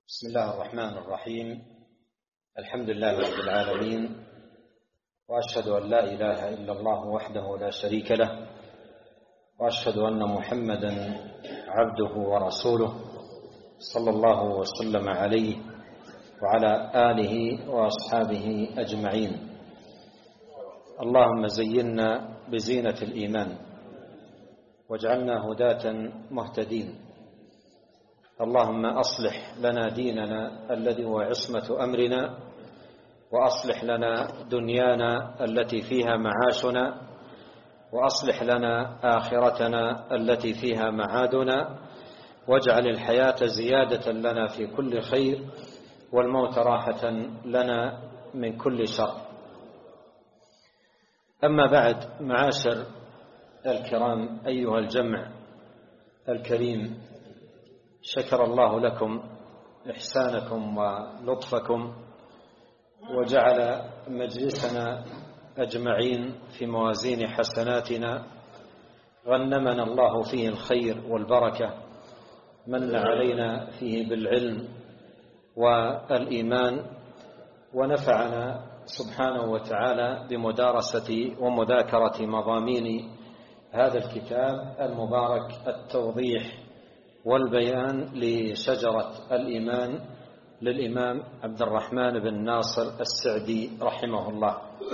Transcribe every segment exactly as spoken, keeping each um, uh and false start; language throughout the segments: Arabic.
بسم الله الرحمن الرحيم. الحمد لله رب العالمين، وأشهد أن لا إله إلا الله وحده لا شريك له، وأشهد أن محمدا عبده ورسوله صلى الله وسلم عليه وعلى آله وأصحابه أجمعين. اللهم زينا بزينة الإيمان واجعلنا هداة مهتدين. اللهم أصلح لنا ديننا الذي هو عصمة أمرنا، وأصلح لنا دنيانا التي فيها معاشنا، وأصلح لنا آخرتنا التي فيها معادنا، واجعل الحياة زيادة لنا في كل خير، والموت راحة لنا من كل شر. أما بعد، معاشر الكرام، أيها الجمع الكريم، شكر الله لكم إحسانكم ولطفكم، وجعل مجلسنا أجمعين في موازين حسناتنا، غنمنا الله فيه الخير والبركة، من علينا فيه بالعلم والإيمان، ونفعنا سبحانه وتعالى بمدارسة ومذاكرة مضامين هذا الكتاب المبارك، التوضيح والبيان لشجرة الإيمان للإمام عبد الرحمن بن ناصر السعدي رحمه الله.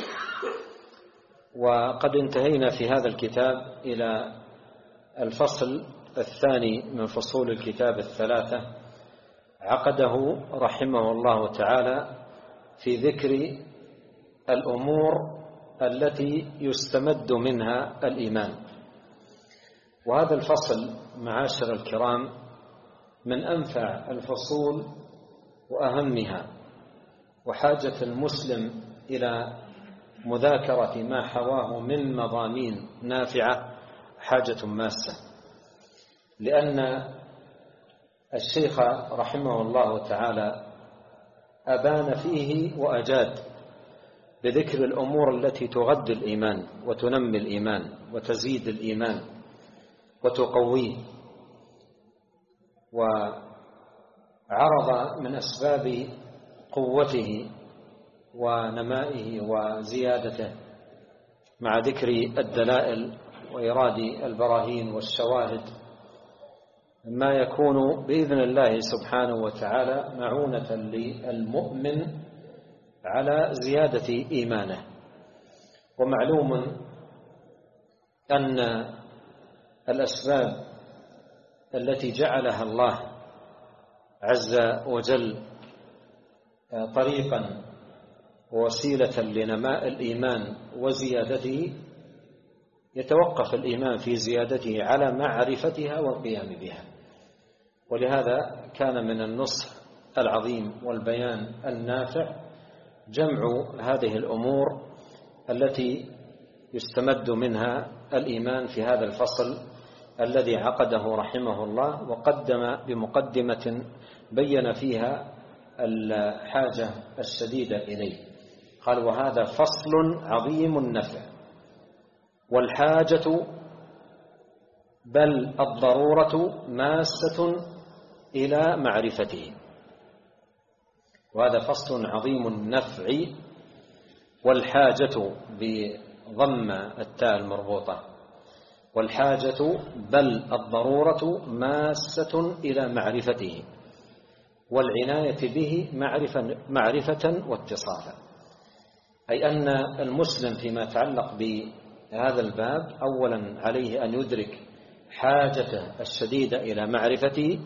وقد انتهينا في هذا الكتاب إلى الفصل الثاني من فصول الكتاب الثلاثة، عقده رحمه الله تعالى في ذكر الأمور التي يستمد منها الإيمان. وهذا الفصل معاشر الكرام من أنفع الفصول وأهمها، وحاجة المسلم إلى مذاكرة ما حواه من مضامين نافعة حاجة ماسة، لأن الشيخ رحمه الله تعالى أبان فيه وأجاد بذكر الأمور التي تغذي الإيمان وتنمي الإيمان وتزيد الإيمان وتقويه، وعرض من أسباب قوته ونمائه وزيادته مع ذكر الدلائل وإيراد البراهين والشواهد ما يكون بإذن الله سبحانه وتعالى معونة للمؤمن على زيادة إيمانه. ومعلوم أن الأسباب التي جعلها الله عز وجل طريقا ووسيلة لنماء الإيمان وزيادته، يتوقف الإيمان في زيادته على معرفتها والقيام بها. ولهذا كان من النصح العظيم والبيان النافع جمع هذه الأمور التي يستمد منها الإيمان في هذا الفصل الذي عقده رحمه الله، وقدم بمقدمة بين فيها الحاجة الشديدة إليه. قال: وهذا فصل عظيم النفع، والحاجة بل الضرورة ماسة إلى معرفته. وهذا فصل عظيم النفع، والحاجة بضم التاء المربوطة، والحاجة بل الضرورة ماسة إلى معرفته، والعناية به معرفة, معرفة واتصافا. أي أن المسلم فيما يتعلق بهذا الباب أولا عليه أن يدرك حاجته الشديدة إلى معرفته،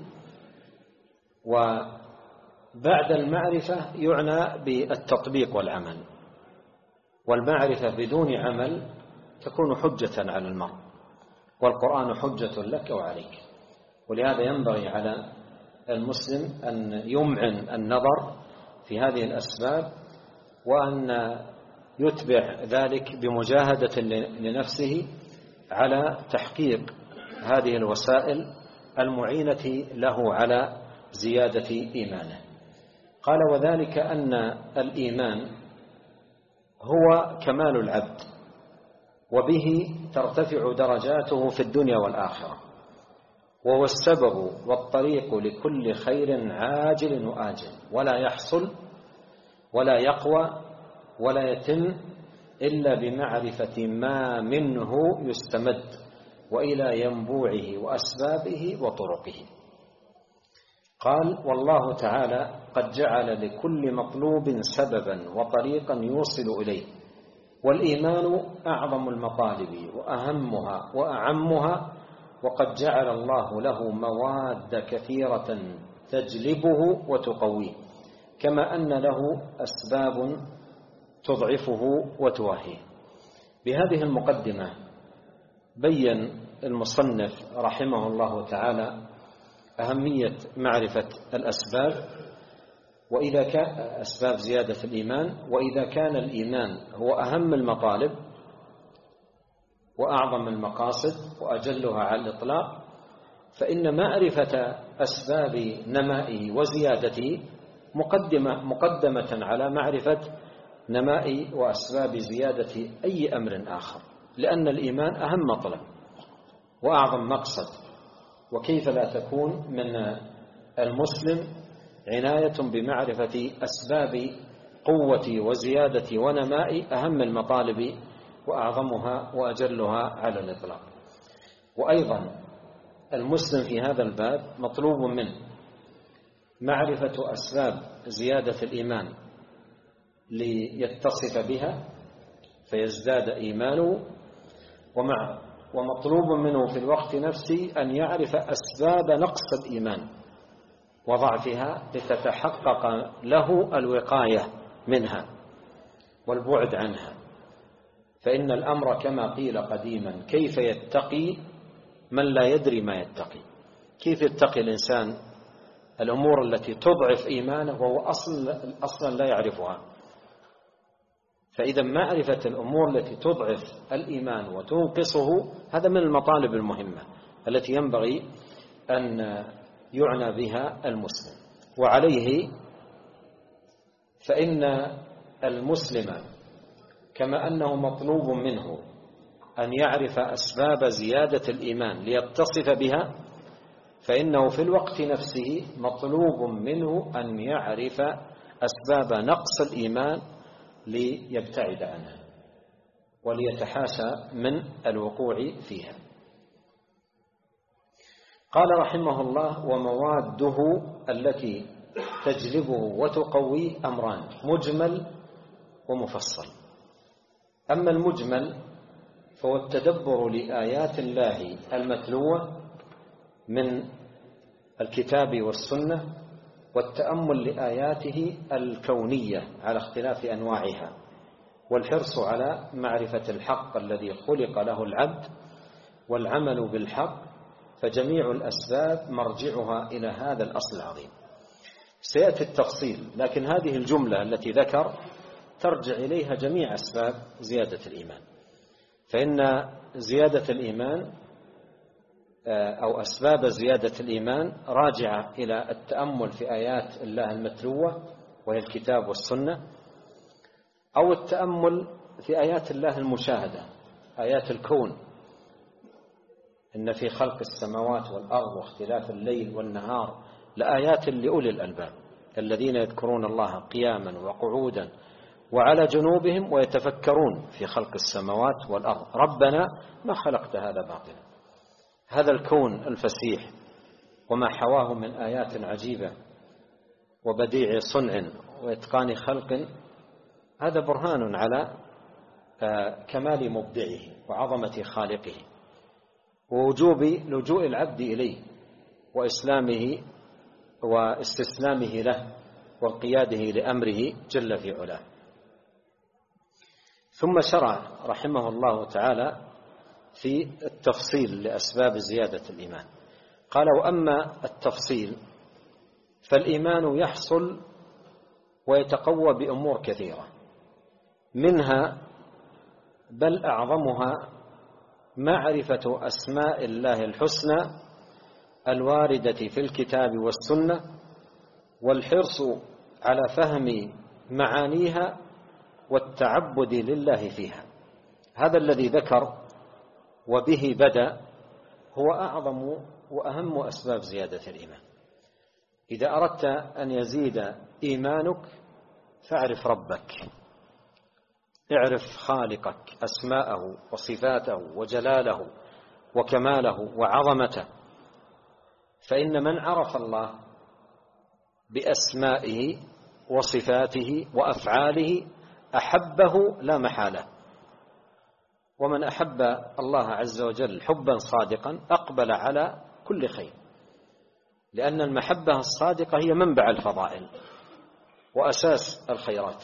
وبعد المعرفة يعنى بالتطبيق والعمل. والمعرفة بدون عمل تكون حجة على المرء، والقرآن حجة لك أو عليك. ولهذا ينبغي على المسلم أن يمعن النظر في هذه الأسباب، وأن يتبع ذلك بمجاهدة لنفسه على تحقيق هذه الوسائل المعينة له على زيادة إيمانه. قال: وذلك أن الإيمان هو كمال العبد، وبه ترتفع درجاته في الدنيا والآخرة. وهو السبب والطريق لكل خير عاجل وآجل، ولا يحصل ولا يقوى ولا يتم إلا بمعرفة ما منه يستمد وإلى ينبوعه وأسبابه وطرقه. قال: والله تعالى قد جعل لكل مطلوب سببا وطريقا يوصل إليه، والإيمان أعظم المطالب وأهمها وأعمها، وقد جعل الله له مواد كثيرة تجلبه وتقويه، كما أن له أسباب تضعفه وتوهيه. بهذه المقدمة بين المصنف رحمه الله تعالى أهمية معرفة الأسباب، وإذا كان أسباب زيادة الإيمان، وإذا كان الإيمان هو أهم المطالب وأعظم المقاصد وأجلها على الإطلاق، فإن معرفة أسباب نمائه وزيادته مقدمة مقدمة على معرفة نماء وأسباب زيادة أي أمر آخر، لأن الإيمان أهم مطلب وأعظم مقصد. وكيف لا تكون من المسلم عناية بمعرفة أسباب قوة وزيادة ونماء أهم المطالب وأعظمها وأجلها على الإطلاق. وأيضا المسلم في هذا الباب مطلوب منه معرفة أسباب زيادة الإيمان ليتصف بها فيزداد إيمانه، ومع ومطلوب منه في الوقت نفسه أن يعرف أسباب نقص الإيمان وضعفها لتتحقق له الوقاية منها والبعد عنها. فإن الأمر كما قيل قديما: كيف يتقي من لا يدري ما يتقي؟ كيف يتقي الإنسان الأمور التي تضعف إيمانه وهو أصلا أصلا لا يعرفها؟ فإذا معرفة الأمور التي تضعف الإيمان وتنقصه هذا من المطالب المهمة التي ينبغي أن يعنى بها المسلم. وعليه فإن المسلم كما أنه مطلوب منه أن يعرف أسباب زيادة الإيمان ليتصف بها، فإنه في الوقت نفسه مطلوب منه أن يعرف أسباب نقص الإيمان ليبتعد عنها وليتحاشى من الوقوع فيها. قال رحمه الله: ومواده التي تجلبه وتقويه أمران: مجمل ومفصل. أما المجمل فهو التدبر لآيات الله المتلوة من الكتاب والسنة، والتأمل لآياته الكونية على اختلاف أنواعها، والحرص على معرفة الحق الذي خلق له العبد والعمل بالحق، فجميع الأسباب مرجعها إلى هذا الأصل العظيم. سيأتي التفصيل، لكن هذه الجملة التي ذكر ترجع إليها جميع أسباب زيادة الإيمان، فإن زيادة الإيمان أو أسباب زيادة الإيمان راجعة إلى التأمل في آيات الله المتلوة وهي الكتاب والسنة، أو التأمل في آيات الله المشاهدة، آيات الكون: إن في خلق السماوات والأرض واختلاف الليل والنهار لآيات لأولي الألباب الذين يذكرون الله قياما وقعودا وعلى جنوبهم ويتفكرون في خلق السماوات والأرض ربنا ما خلقت هذا باطلا. هذا الكون الفسيح وما حواه من آيات عجيبة وبديع صنع وإتقان خلق، هذا برهان على كمال مبدعه وعظمة خالقه ووجوب لجوء العبد إليه وإسلامه واستسلامه له وانقياده لأمره جل في علاه. ثم شرع رحمه الله تعالى في التفصيل لأسباب زيادة الإيمان. قال: وأما التفصيل فالإيمان يحصل ويتقوى بأمور كثيرة، منها بل أعظمها معرفة أسماء الله الحسنى الواردة في الكتاب والسنة، والحرص على فهم معانيها والتعبد لله فيها. هذا الذي ذكر وبه بدأ هو أعظم وأهم أسباب زيادة الإيمان. إذا أردت أن يزيد إيمانك فاعرف ربك، اعرف خالقك، أسماءه وصفاته وجلاله وكماله وعظمته. فإن من عرف الله بأسمائه وصفاته وأفعاله أحبه لا محالة، ومن أحب الله عز وجل حبا صادقا أقبل على كل خير، لأن المحبة الصادقة هي منبع الفضائل وأساس الخيرات.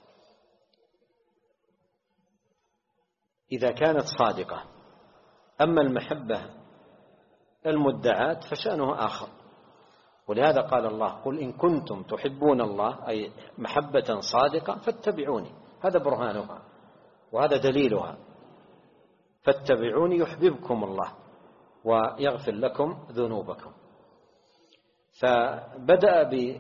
إذا كانت صادقة. أما المحبة المدعاة فشأنه آخر، ولهذا قال الله: قل إن كنتم تحبون الله، أي محبة صادقة، فاتبعوني. هذا برهانها وهذا دليلها، فاتبعوني يحببكم الله ويغفر لكم ذنوبكم. فبدأ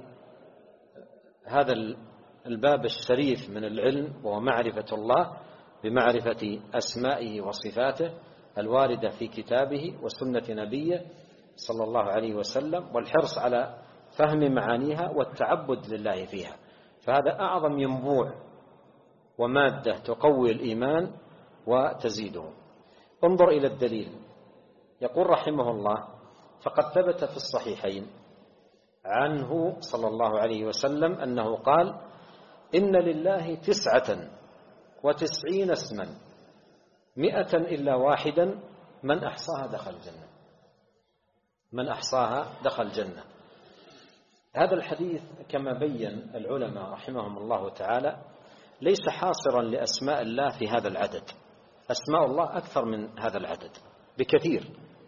بهذا الباب الشريف من العلم وهو معرفة الله بمعرفة أسمائه وصفاته الواردة في كتابه وسنة نبيه صلى الله عليه وسلم، والحرص على فهم معانيها والتعبد لله فيها. فهذا أعظم ينبوع ومادة تقوي الإيمان وتزيده. انظر إلى الدليل. يقول رحمه الله: فقد ثبت في الصحيحين عنه صلى الله عليه وسلم أنه قال: إن لله تسعة وتسعين اسما مئة إلا واحدا من أحصاها دخل الجنة. من أحصاها دخل الجنة. هذا الحديث كما بين العلماء رحمهم الله تعالى ليس حاصرا لأسماء الله في هذا العدد، أسماء الله أكثر من هذا العدد بكثير،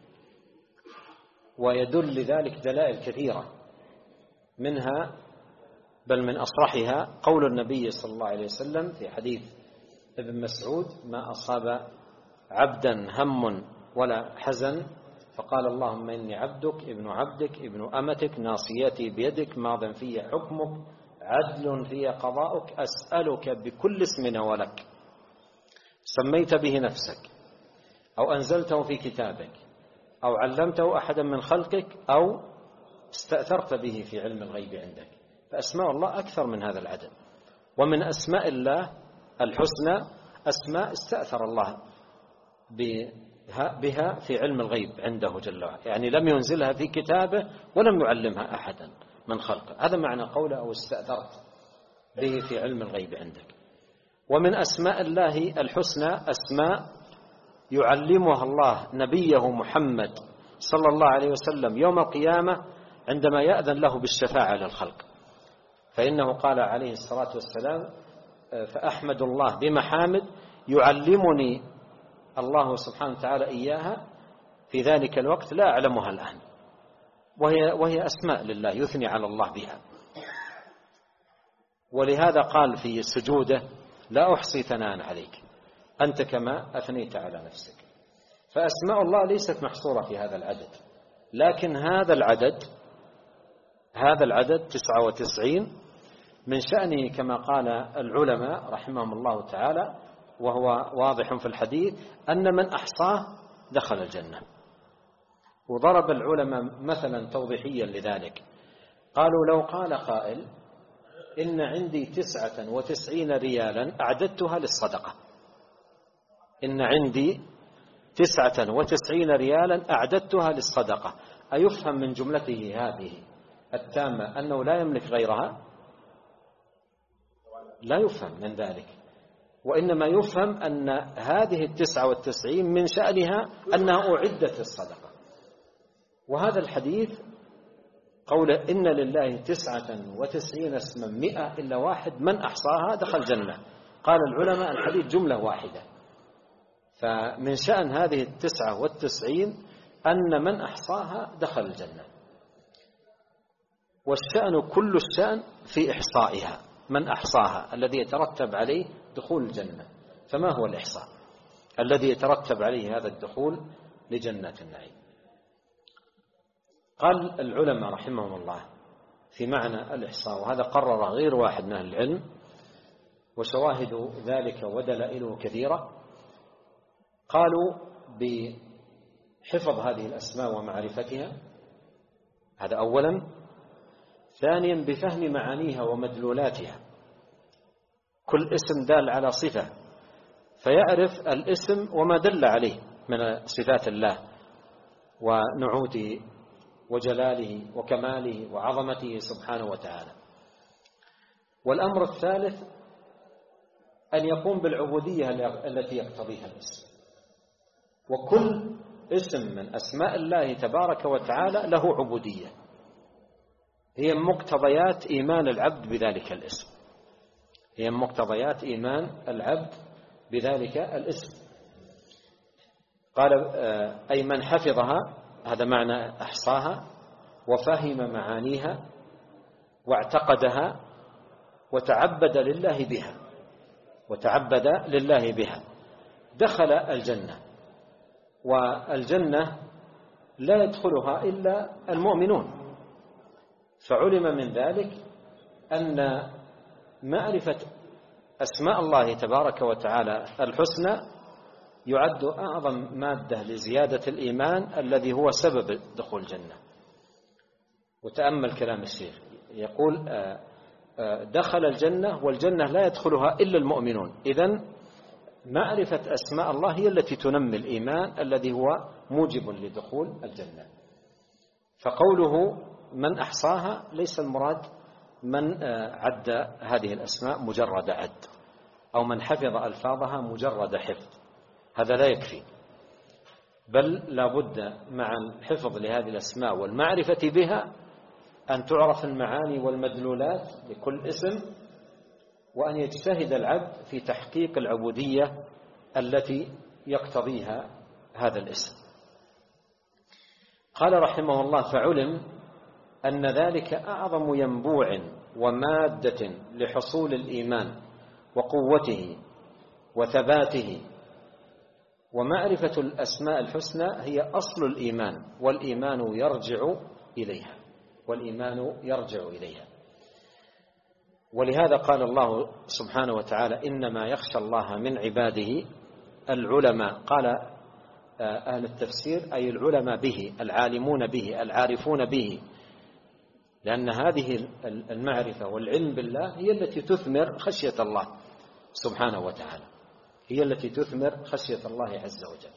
ويدل لذلك دلائل كثيرة، منها بل من أصرحها قول النبي صلى الله عليه وسلم في حديث ابن مسعود: ما أصاب عبدا هم ولا حزن فقال اللهم إني عبدك ابن عبدك ابن أمتك ناصيتي بيدك ماض في حكمك عدل في قضاؤك أسألك بكل اسم هو لك سميت به نفسك أو أنزلته في كتابك أو علمته أحدا من خلقك أو استأثرت به في علم الغيب عندك. فأسماء الله أكثر من هذا العدد. ومن أسماء الله الحسنى أسماء استأثر الله بها في علم الغيب عنده جل وعلا، يعني لم ينزلها في كتابه ولم يعلمها أحدا من خلقه. هذا معنى قوله أو استأثرت به في علم الغيب عندك. ومن أسماء الله الحسنى أسماء يعلمها الله نبيه محمد صلى الله عليه وسلم يوم القيامة عندما يأذن له بالشفاعة للخلق، فإنه قال عليه الصلاة والسلام: فأحمد الله بمحامد يعلمني الله سبحانه وتعالى إياها في ذلك الوقت لا أعلمها الآن، وهي, وهي أسماء لله يثني على الله بها. ولهذا قال في سجوده: لا أحصي ثناء عليك أنت كما أثنيت على نفسك. فأسماء الله ليست محصورة في هذا العدد، لكن هذا العدد هذا العدد تسعة وتسعين من شأنه كما قال العلماء رحمهم الله تعالى، وهو واضح في الحديث، أن من أحصاه دخل الجنة. وضرب العلماء مثلا توضيحيا لذلك، قالوا: لو قال قائل إن عندي تسعة وتسعين ريالا أعددتها للصدقة، إن عندي تسعة وتسعين ريالا أعددتها للصدقة، أيفهم من جملته هذه التامة أنه لا يملك غيرها؟ لا يفهم من ذلك، وإنما يفهم أن هذه التسعة والتسعين من شأنها أنها أعدت للصدقة. وهذا الحديث قول إن لله تسعة وتسعين اسما مئة إلا واحد من أحصاها دخل الجنة، قال العلماء الحديث جملة واحدة. فمن شأن هذه التسعة والتسعين أن من أحصاها دخل الجنة، والشأن كل الشأن في إحصائها، من أحصاها الذي يترتب عليه دخول الجنة. فما هو الإحصاء الذي يترتب عليه هذا الدخول لجنات النعيم؟ قال العلماء رحمهم الله في معنى الإحصاء، وهذا قرر غير واحد من أهل العلم، وشواهد ذلك ودلائله كثيرة، قالوا حفظ هذه الأسماء ومعرفتها، هذا أولا. ثانيا بفهم معانيها ومدلولاتها، كل اسم دال على صفة فيعرف الاسم وما دل عليه من صفات الله ونعوته وجلاله وكماله وعظمته سبحانه وتعالى. والأمر الثالث أن يقوم بالعبودية التي يقتضيها الاسم، وكل اسم من أسماء الله تبارك وتعالى له عبودية هي مقتضيات إيمان العبد بذلك الاسم، هي مقتضيات إيمان العبد بذلك الاسم. قال أي من حفظها، هذا معنى أحصاها، وفهم معانيها واعتقدها وتعبد لله بها وتعبد لله بها دخل الجنة. والجنة لا يدخلها إلا المؤمنون، فعلم من ذلك أن معرفة أسماء الله تبارك وتعالى الحسنى يعد أعظم مادة لزيادة الإيمان الذي هو سبب دخول الجنة. وتأمل كلام الشيخ يقول دخل الجنة والجنة لا يدخلها إلا المؤمنون، إذن معرفة أسماء الله هي التي تنمي الإيمان الذي هو موجب لدخول الجنة. فقوله من أحصاها ليس المراد من عد هذه الأسماء مجرد عد، أو من حفظ ألفاظها مجرد حفظ، هذا لا يكفي، بل لا بد مع الحفظ لهذه الأسماء والمعرفة بها أن تعرف المعاني والمدلولات لكل اسم، وأن يجتهد العبد في تحقيق العبودية التي يقتضيها هذا الاسم. قال رحمه الله فعلم أن ذلك أعظم ينبوع ومادة لحصول الإيمان وقوته وثباته. ومعرفة الأسماء الحسنى هي أصل الإيمان، والإيمان يرجع إليها والإيمان يرجع إليها ولهذا قال الله سبحانه وتعالى إنما يخشى الله من عباده العلماء. قال أهل التفسير أي العلماء به، العالمون به، العارفون به، لأن هذه المعرفة والعلم بالله هي التي تثمر خشية الله سبحانه وتعالى، هي التي تثمر خشية الله عز وجل.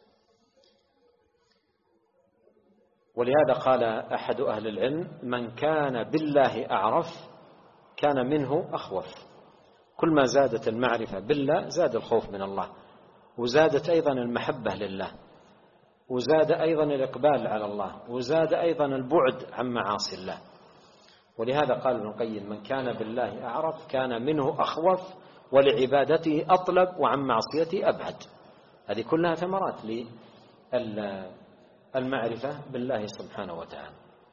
ولهذا قال أحد أهل العلم من كان بالله أعرف كان منه أخوف. كل ما زادت المعرفة بالله زاد الخوف من الله، وزادت أيضا المحبة لله، وزاد أيضا الإقبال على الله، وزاد أيضا البعد عن معاصي الله. ولهذا قال ابن القيم من كان بالله أعرف كان منه أخوف ولعبادته أطلب وعن معصيته أبعد. هذه كلها ثمرات للمعرفة بالله سبحانه وتعالى.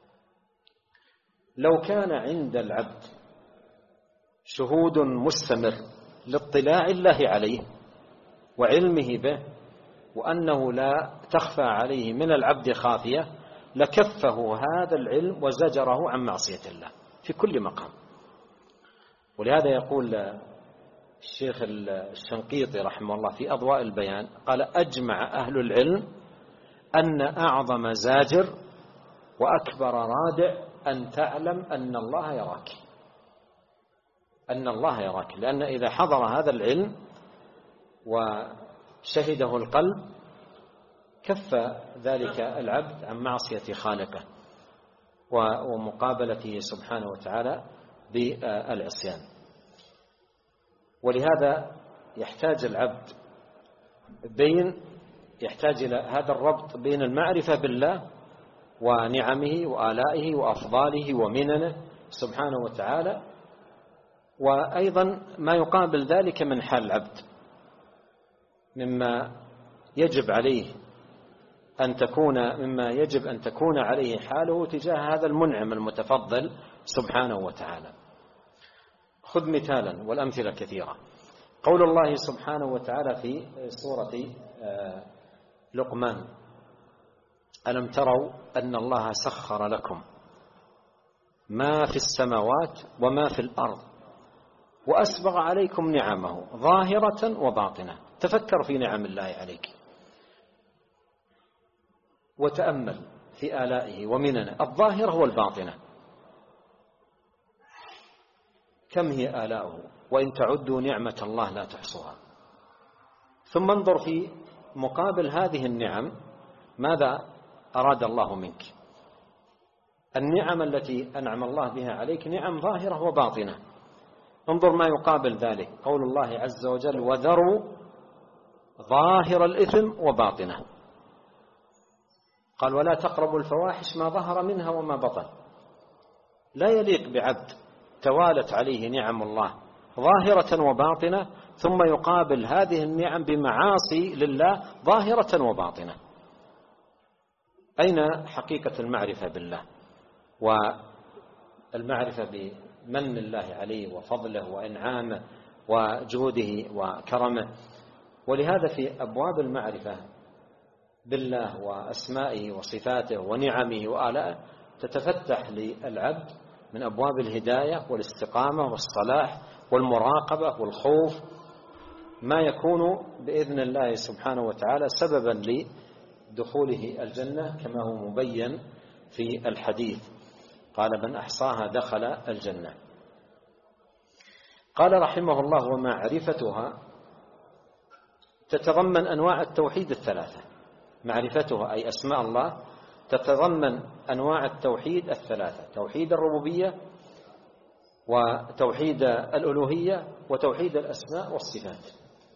لو كان عند العبد شهود مستمر لاطلاع الله عليه وعلمه به وأنه لا تخفى عليه من العبد خافية لكفه هذا العلم وزجره عن معصية الله في كل مقام. ولهذا يقول الشيخ الشنقيطي رحمه الله في أضواء البيان قال أجمع أهل العلم أن أعظم زاجر وأكبر رادع أن تعلم أن الله يراك، أن الله يراك، لأن إذا حضر هذا العلم وشهده القلب كف ذلك العبد عن معصية خالقه ومقابلته سبحانه وتعالى بالعصيان. ولهذا يحتاج العبد بين يحتاج إلى هذا الربط بين المعرفة بالله ونعمه وآلائه وأفضاله ومننه سبحانه وتعالى، وأيضا ما يقابل ذلك من حال العبد مما يجب عليه أن تكون مما يجب أن تكون عليه حاله تجاه هذا المنعم المتفضل سبحانه وتعالى. خذ مثالا والأمثلة كثيرة. قول الله سبحانه وتعالى في سورة لقمان ألم تروا أن الله سخر لكم ما في السماوات وما في الأرض وأسبغ عليكم نعمه ظاهرة وباطنة. تفكر في نعم الله عليك. وتأمل في آلائه ومننه الظاهرة والباطنة، كم هي آلاؤه وإن تعدوا نعمة الله لا تحصوها. ثم انظر في مقابل هذه النعم ماذا أراد الله منك. النعم التي أنعم الله بها عليك نعم ظاهرة وباطنة. انظر ما يقابل ذلك، قول الله عز وجل: وذروا ظاهر الإثم وباطنه. قال: ولا تقربوا الفواحش ما ظهر منها وما بطن. لا يليق بعبد توالت عليه نعم الله ظاهرة وباطنة ثم يقابل هذه النعم بمعاصي لله ظاهرة وباطنة. أين حقيقة المعرفة بالله والمعرفة بمن الله عليه وفضله وإنعامه وجوده وكرمه؟ ولهذا في أبواب المعرفة بالله وأسمائه وصفاته ونعمه وآلائه تتفتح للعبد من أبواب الهداية والاستقامة والصلاح والمراقبة والخوف ما يكون بإذن الله سبحانه وتعالى سببا لدخوله الجنة، كما هو مبين في الحديث: قال: من أحصاها دخل الجنة. قال رحمه الله: ومعرفتها تتضمن أنواع التوحيد الثلاثة. معرفتها أي أسماء الله تتضمن أنواع التوحيد الثلاثة: توحيد الربوبية وتوحيد الألوهية وتوحيد الأسماء والصفات.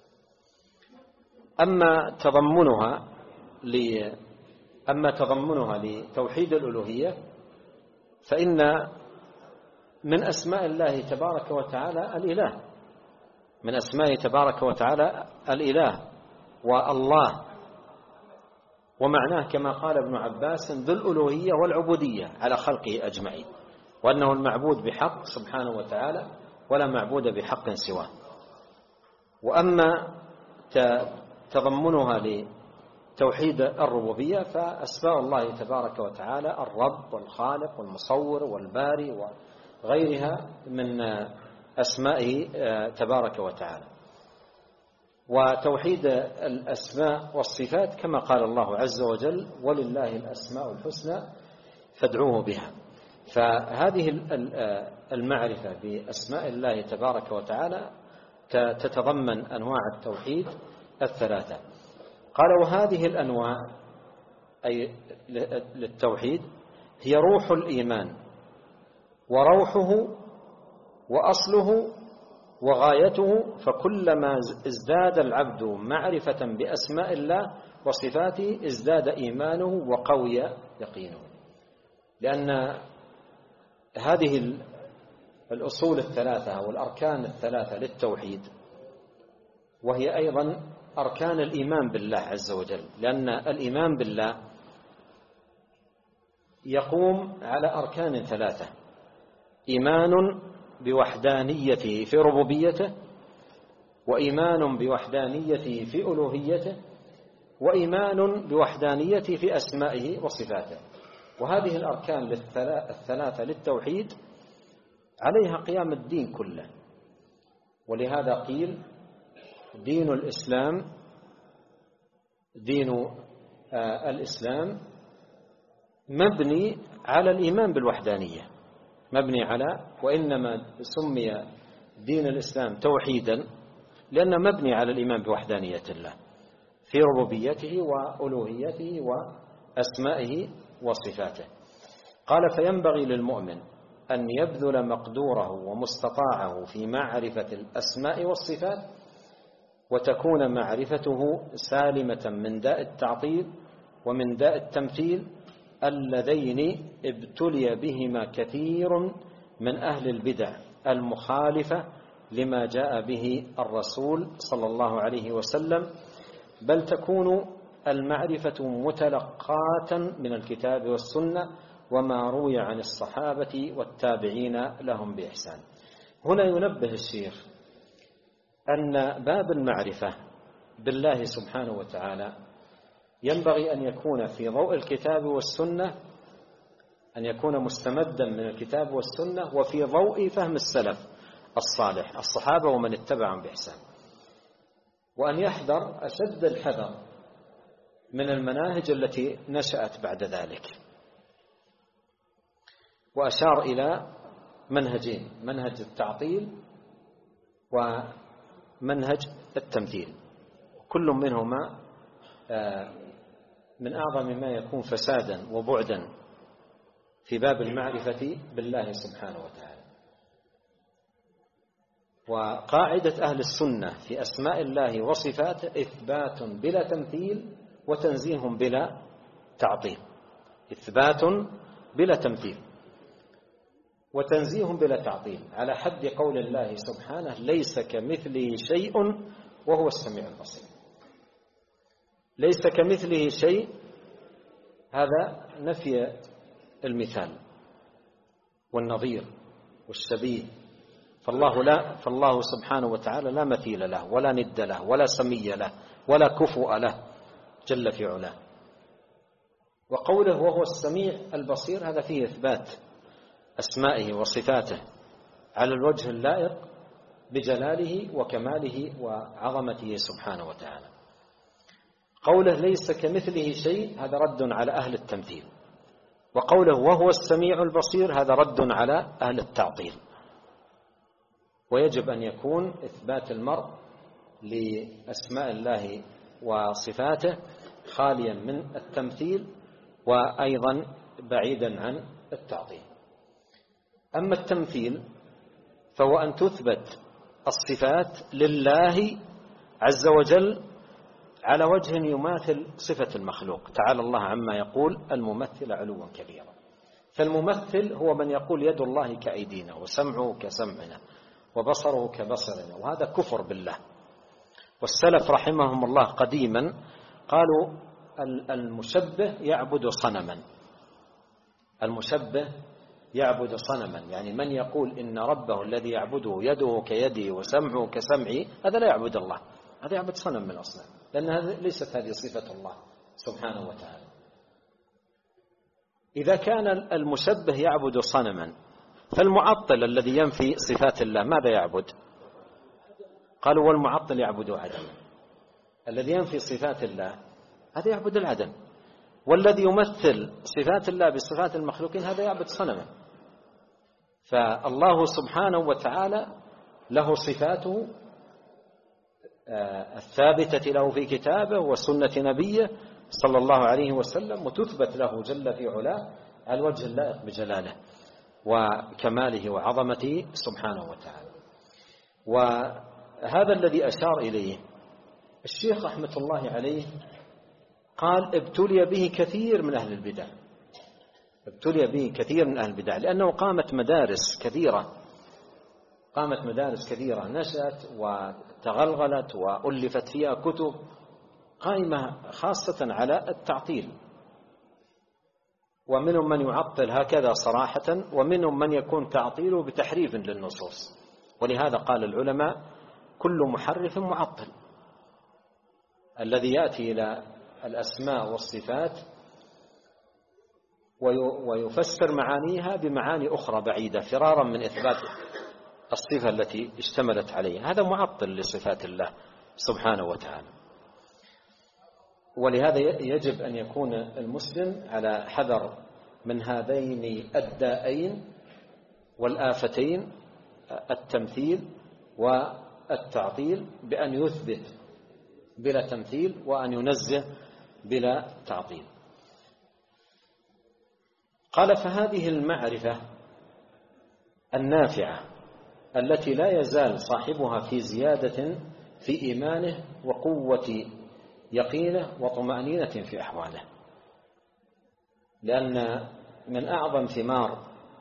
أما تضمنها ل أما تضمنها لتوحيد الألوهية فإن من أسماء الله تبارك وتعالى الإله، من أسمائه تبارك وتعالى الإله والله، ومعناه كما قال ابن عباس: ذو الألوهية والعبودية على خلقه أجمعين، وأنه المعبود بحق سبحانه وتعالى ولا معبود بحق سواه. وأما تضمنها لتوحيد الربوبية فأسماء الله تبارك وتعالى الرب والخالق والمصور والباري وغيرها من أسمائه تبارك وتعالى. وتوحيد الأسماء والصفات كما قال الله عز وجل: ولله الأسماء الحسنى فادعوه بها. فهذه المعرفة بأسماء الله تبارك وتعالى تتضمن أنواع التوحيد الثلاثة. قال: وهذه الأنواع أي للتوحيد هي روح الإيمان وروحه وأصله وغايته، فكلما ازداد العبد معرفة بأسماء الله وصفاته ازداد إيمانه وقوي يقينه. لأن هذه الأصول الثلاثة والأركان الثلاثة للتوحيد وهي أيضا أركان الإيمان بالله عز وجل، لأن الإيمان بالله يقوم على أركان ثلاثة: إيمان بوحدانيته في ربوبيته، وإيمان بوحدانيته في ألوهيته، وإيمان بوحدانيته في أسمائه وصفاته. وهذه الأركان الثلاثة للتوحيد عليها قيام الدين كله. ولهذا قيل: دين الإسلام دين آه الإسلام مبني على الإيمان بالوحدانية، مبني على وإنما سمي دين الإسلام توحيدا لأنه مبني على الإيمان بوحدانية الله في ربوبيته وألوهيته وأسمائه وصفاته. قال: فينبغي للمؤمن أن يبذل مقدوره ومستطاعه في معرفة الأسماء والصفات، وتكون معرفته سالمة من داء التعطيل ومن داء التمثيل اللذين ابتلي بهما كثير من أهل البدع المخالفة لما جاء به الرسول صلى الله عليه وسلم، بل تكون المعرفة متلقاة من الكتاب والسنة وما روي عن الصحابة والتابعين لهم بإحسان. هنا ينبه الشيخ أن باب المعرفة بالله سبحانه وتعالى ينبغي أن يكون في ضوء الكتاب والسنة، أن يكون مستمدا من الكتاب والسنة وفي ضوء فهم السلف الصالح الصحابة ومن اتبعهم بإحسان، وأن يحذر أشد الحذر من المناهج التي نشأت بعد ذلك. وأشار إلى منهجين: منهج التعطيل ومنهج التمثيل، كل منهما من أعظم ما يكون فسادا وبعدا في باب المعرفة بالله سبحانه وتعالى. وقاعدة أهل السنة في أسماء الله وصفاته إثبات بلا تمثيل وتنزيه بلا تعطيل. إثبات بلا تمثيل وتنزيه بلا تعطيل، على حد قول الله سبحانه: ليس كمثله شيء وهو السميع البصير. ليس كمثله شيء، هذا نفي المثال والنظير والشبيه، فالله لا فالله سبحانه وتعالى لا مثيل له ولا ند له ولا سمي له ولا كفؤ له جل في علاه. وقوله وهو السميع البصير هذا فيه إثبات أسمائه وصفاته على الوجه اللائق بجلاله وكماله وعظمته سبحانه وتعالى. قوله ليس كمثله شيء هذا رد على أهل التمثيل، وقوله وهو السميع البصير هذا رد على أهل التعطيل. ويجب أن يكون إثبات المرء لأسماء الله وصفاته خاليا من التمثيل وأيضا بعيدا عن التعطيل. أما التمثيل فهو أن تثبت الصفات لله عز وجل على وجه يماثل صفة المخلوق. تعالى الله عما يقول الممثل علوا كبيرا. فالممثل هو من يقول يد الله كأيدينا وسمعه كسمعنا وبصره كبصرنا، وهذا كفر بالله. والسلف رحمهم الله قديما قالوا المشبه يعبد صنما. المشبه يعبد صنما، يعني من يقول إن ربه الذي يعبده يده كيدي وسمعه كسمعي، هذا لا يعبد الله، هذا يعبد صنم من الأصنام، لأن هذه ليست هذه صفة الله سبحانه وتعالى. إذا كان المشبه يعبد صنما، فالمعطل الذي ينفي صفات الله ماذا يعبد؟ قالوا والمعطل يعبد عدما. الذي ينفي صفات الله هذا يعبد العدم، والذي يمثل صفات الله بصفات المخلوقين هذا يعبد صنما. فالله سبحانه وتعالى له صفاته الثابتة له في كتابه وسنة نبيه صلى الله عليه وسلم، وتثبت له جل في علاه على الوجه اللائق بجلاله وكماله وعظمته سبحانه وتعالى. وهذا الذي أشار إليه الشيخ رحمة الله عليه، قال ابتلي به كثير من أهل البدع، ابتلي به كثير من أهل البدع لأنه قامت مدارس كثيرة قامت مدارس كثيرة نشأت وتغلغلت وألفت فيها كتب قائمة خاصة على التعطيل، ومنهم من يعطل هكذا صراحة، ومنهم من يكون تعطيله بتحريف للنصوص. ولهذا قال العلماء كل محرف معطل. الذي يأتي إلى الأسماء والصفات ويفسر معانيها بمعاني أخرى بعيدة فرارا من إثبات الصفة التي اشتملت عليها، هذا معطل لصفات الله سبحانه وتعالى. ولهذا يجب أن يكون المسلم على حذر من هذين الدائين والآفتين، التمثيل والتعطيل، بأن يثبت بلا تمثيل وأن ينزه بلا تعطيل. قال فهذه المعرفة النافعة التي لا يزال صاحبها في زيادة في إيمانه وقوة يقينه وطمأنينة في أحواله، لأن من أعظم ثمار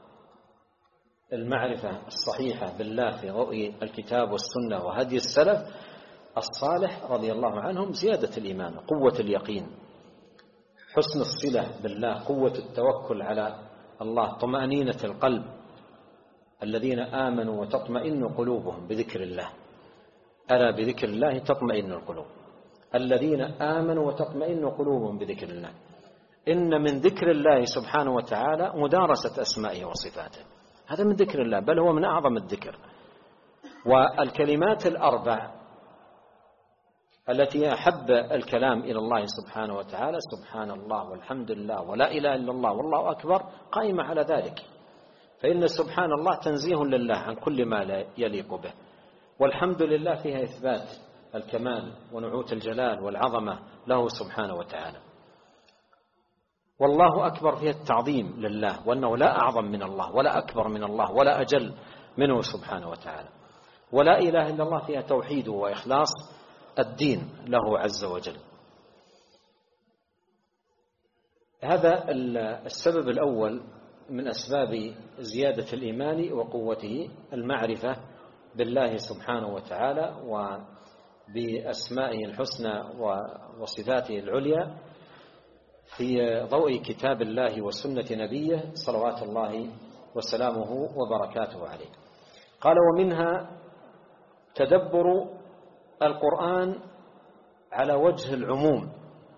المعرفة الصحيحة بالله في ضوء الكتاب والسنة وهدي السلف الصالح رضي الله عنهم زيادة الإيمان، قوة اليقين، حسن الصلة بالله، قوة التوكل على الله، طمأنينة القلب. الذين آمنوا وتطمئن قلوبهم بذكر الله، ألا بذكر الله تطمئن القلوب. الذين آمنوا وتطمئن قلوبهم بذكر الله. إن من ذكر الله سبحانه وتعالى مدارسة أسمائه وصفاته، هذا من ذكر الله، بل هو من أعظم الذكر. والكلمات الأربع التي أحب الكلام إلى الله سبحانه وتعالى سبحان الله والحمد لله ولا إله إلا الله والله أكبر قائمة على ذلك، فإن سبحان الله تنزيه لله عن كل ما لا يليق به، والحمد لله فيها إثبات الكمال ونعوت الجلال والعظمة له سبحانه وتعالى، والله أكبر فيها التعظيم لله، وأنه لا أعظم من الله ولا أكبر من الله ولا أجل منه سبحانه وتعالى، ولا إله إلا الله فيها توحيده وإخلاص الدين له عز وجل. هذا السبب الأول من أسباب زيادة الإيمان وقوته، المعرفة بالله سبحانه وتعالى وبأسمائه الحسنى وصفاته العليا في ضوء كتاب الله وسنة نبيه صلوات الله وسلامه وبركاته عليه. قال: ومنها تدبر القرآن على وجه العموم،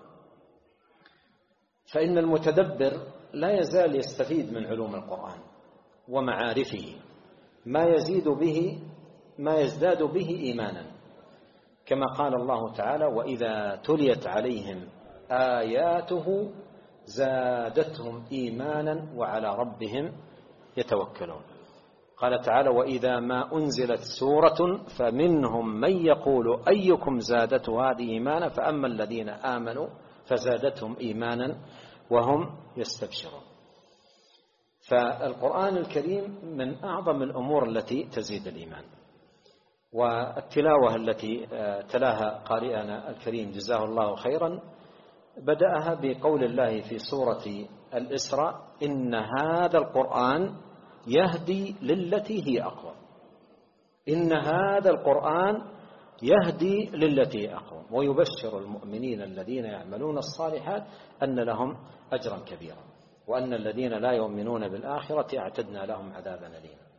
فإن المتدبر لا يزال يستفيد من علوم القرآن ومعارفه ما يزيد به ما يزداد به إيمانا، كما قال الله تعالى: وإذا تليت عليهم آياته زادتهم إيمانا وعلى ربهم يتوكلون. قال تعالى: وإذا ما أنزلت سورة فمنهم من يقول أيكم زادته هذه إيمانا فأما الذين آمنوا فزادتهم إيمانا وهم يستبشرون. فالقرآن الكريم من أعظم الأمور التي تزيد الإيمان، والتلاوة التي تلاها قارئنا الكريم جزاه الله خيرا بدأها بقول الله في سورة الإسراء: إن هذا القرآن يهدي للتي هي أقوم. إن هذا القرآن يهدي للتي هي أقوم ويبشر المؤمنين الذين يعملون الصالحات أن لهم أجرا كبيرا وأن الذين لا يؤمنون بالآخرة أعتدنا لهم عذابا أليما.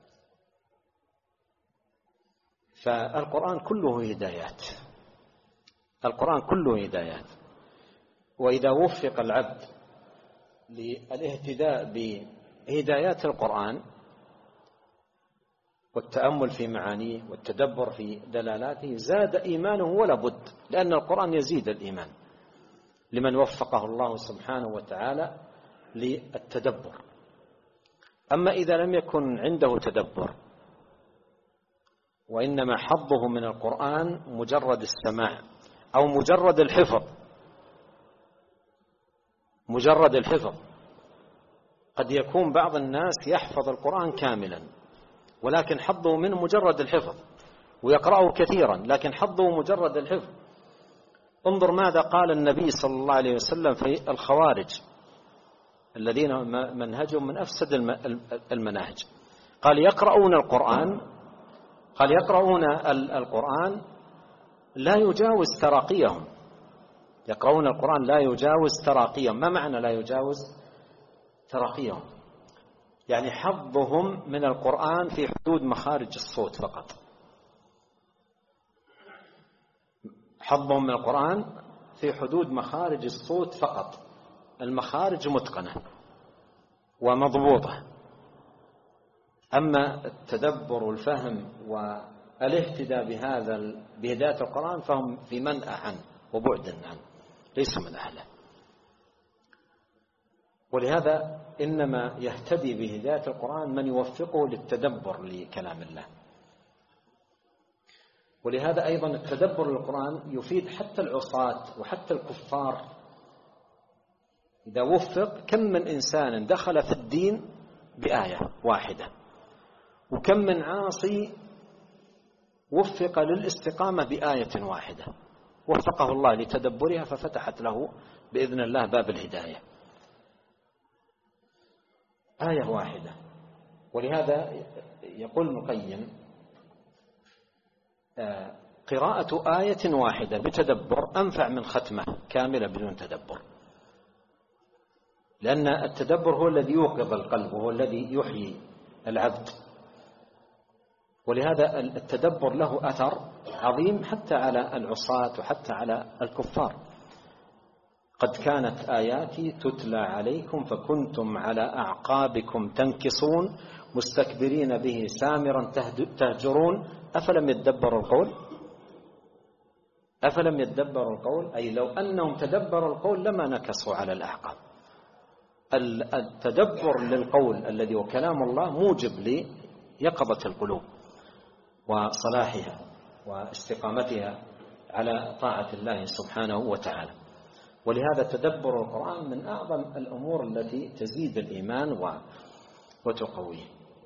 فالقرآن كله هدايات، القرآن كله هدايات، وإذا وفق العبد للاهتداء بهدايات القرآن والتأمل في معانيه والتدبر في دلالاته زاد إيمانه ولا بد، لأن القرآن يزيد الإيمان لمن وفقه الله سبحانه وتعالى للتدبر. أما إذا لم يكن عنده تدبر وإنما حظه من القرآن مجرد السماع أو مجرد الحفظ، مجرد الحفظ قد يكون بعض الناس يحفظ القرآن كاملا ولكن حظه منه مجرد الحفظ ويقرأه كثيرا لكن حظه مجرد الحفظ. انظر ماذا قال النبي صلى الله عليه وسلم في الخوارج الذين منهجهم من أفسد المناهج. قال: يقرؤون القرآن قال يقرؤون القرآن لا يجاوز تراقيهم. يقرؤون القرآن لا يجاوز تراقيهم. ما معنى لا يجاوز تراقيهم؟ يعني حظهم من القرآن في حدود مخارج الصوت فقط. حظهم من القرآن في حدود مخارج الصوت فقط، المخارج متقنة ومضبوطة. أما التدبر والفهم والاهتداء بهذا بهداية القرآن فهم في منأى عنه وبعد عنه، ليسوا من أهله. ولهذا إنما يهتدي بهداية القرآن من يوفقه للتدبر لكلام الله. ولهذا أيضا التدبر للقرآن يفيد حتى العصاة وحتى الكفار. إذا وفق، كم من إنسان دخل في الدين بآية واحدة، وكم من عاصي وفق للاستقامة بآية واحدة وفقه الله لتدبرها ففتحت له بإذن الله باب الهداية. آية واحدة. ولهذا يقول ابن القيم: قراءة آية واحدة بتدبر أنفع من ختمة كاملة بدون تدبر، لأن التدبر هو الذي يوقظ القلب وهو الذي يحيي العبد. ولهذا التدبر له أثر عظيم حتى على العصاة وحتى على الكفار. قد كانت آياتي تتلى عليكم فكنتم على أعقابكم تنكصون مستكبرين به سامرا تهجرون أفلم يدبروا القول. أفلم يتدبروا القول، أي لو أنهم تدبروا القول لما نكصوا على الأعقاب. التدبر للقول الذي هو كلام الله موجب ليقظة القلوب وصلاحها واستقامتها على طاعة الله سبحانه وتعالى. ولهذا تدبر القرآن من أعظم الأمور التي تزيد الإيمان وتقويه.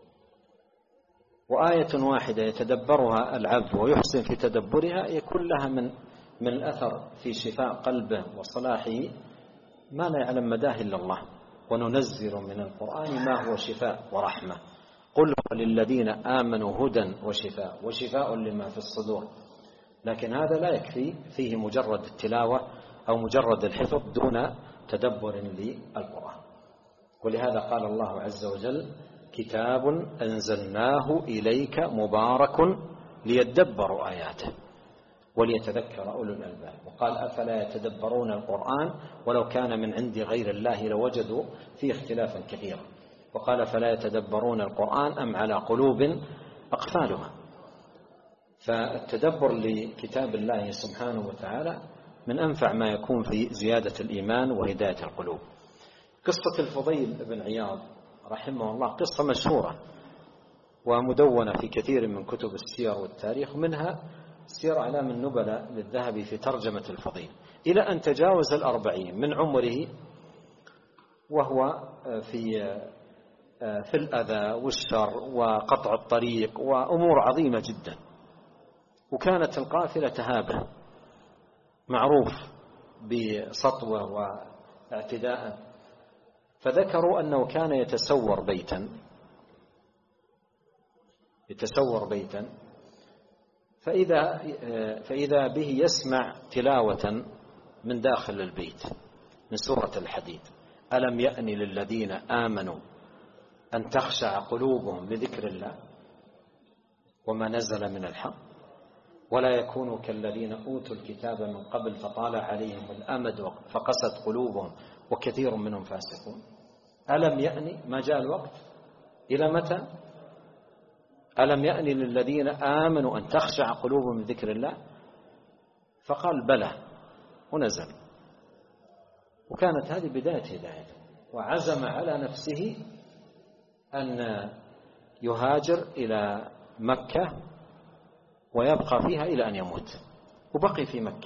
وآية واحدة يتدبرها العبد ويحسن في تدبرها يكون لها من من الأثر في شفاء قلبه وصلاحه ما لا يعلم مداه إلا الله. وننزل من القرآن ما هو شفاء ورحمة، قل للذين آمنوا هدى وشفاء، وشفاء لما في الصدور. لكن هذا لا يكفي، فيه مجرد التلاوة أو مجرد الحفظ دون تدبر للقرآن. ولهذا قال الله عز وجل: كتاب أنزلناه إليك مبارك ليدبروا آياته وليتذكر أولو الألباب. وقال: أفلا يتدبرون القرآن ولو كان من عند غير الله لوجدوا فيه اختلافا كثيرا. وقال: فلا يتدبرون القرآن أم على قلوب أقفالها. فالتدبر لكتاب الله سبحانه وتعالى من أنفع ما يكون في زيادة الإيمان وهداية القلوب. قصة الفضيل بن عياض رحمه الله قصة مشهورة ومدونة في كثير من كتب السير والتاريخ، منها سير أعلام النبلاء للذهبي في ترجمة الفضيل، إلى أن تجاوز الأربعين من عمره وهو في في الأذى والشر وقطع الطريق وأمور عظيمة جدا. وكانت القافلة تهابه، معروف بسطوة واعتداء. فذكروا أنه كان يتسور بيتا يتسور بيتا فإذا, فإذا به يسمع تلاوة من داخل البيت من سورة الحديد: ألم يأن للذين آمنوا أن تخشع قلوبهم لذكر الله وما نزل من الحق ولا يكونوا كالذين أوتوا الكتاب من قبل فطال عليهم الأمد فقست قلوبهم وكثير منهم فاسقون. ألم يأن، ما جاء الوقت، إلى متى؟ ألم يأن للذين آمنوا أن تخشع قلوبهم من ذكر الله؟ فقال: بلى، ونزل. وكانت هذه بداية هدايته، وعزم على نفسه أن يهاجر إلى مكة ويبقى فيها إلى أن يموت. وبقي في مكة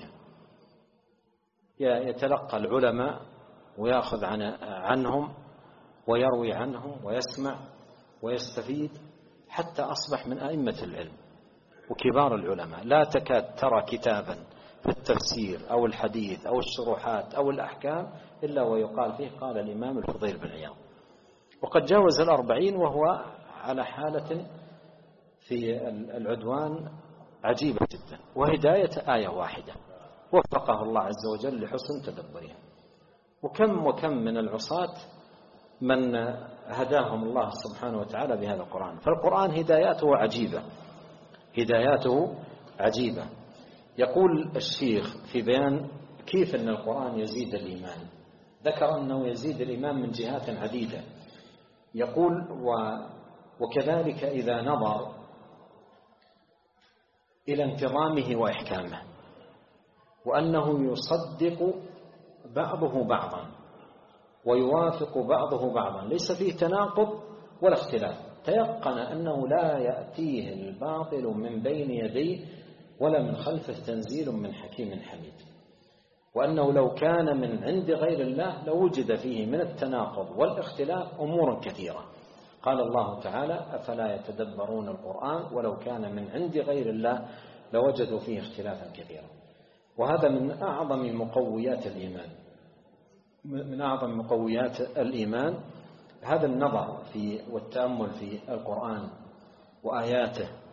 يتلقى العلماء ويأخذ عنهم ويروي عنهم ويسمع ويستفيد، حتى أصبح من أئمة العلم وكبار العلماء. لا تكاد ترى كتابا في التفسير أو الحديث أو الشروحات أو الأحكام إلا ويقال فيه قال الإمام الفضيل بن عياض. وقد جاوز الأربعين وهو على حالة في العدوان عجيبة جدا، وهداية آية واحدة وفقه الله عز وجل لحسن تدبرها. وكم وكم من العصاة من هداهم الله سبحانه وتعالى بهذا القرآن. فالقرآن هداياته عجيبة، هداياته عجيبة. يقول الشيخ في بيان كيف أن القرآن يزيد الإيمان، ذكر أنه يزيد الإيمان من جهات عديدة. يقول: وكذلك إذا نظر إلى انتظامه وإحكامه، وأنه يصدق بعضه بعضا ويوافق بعضه بعضا، ليس فيه تناقض ولا اختلاف. تيقن أنه لا يأتيه الباطل من بين يديه ولا من خلفه، تنزيل من حكيم حميد. وأنه لو كان من عند غير الله لوجد فيه من التناقض والاختلاف أمور كثيرة. قال الله تعالى: أفلا يتدبرون القرآن ولو كان من عند غير الله لوجدوا فيه اختلافا كثيرا. وهذا من أعظم مقويات الإيمان، من أعظم مقويات الإيمان هذا النظر في والتأمل في القرآن وآياته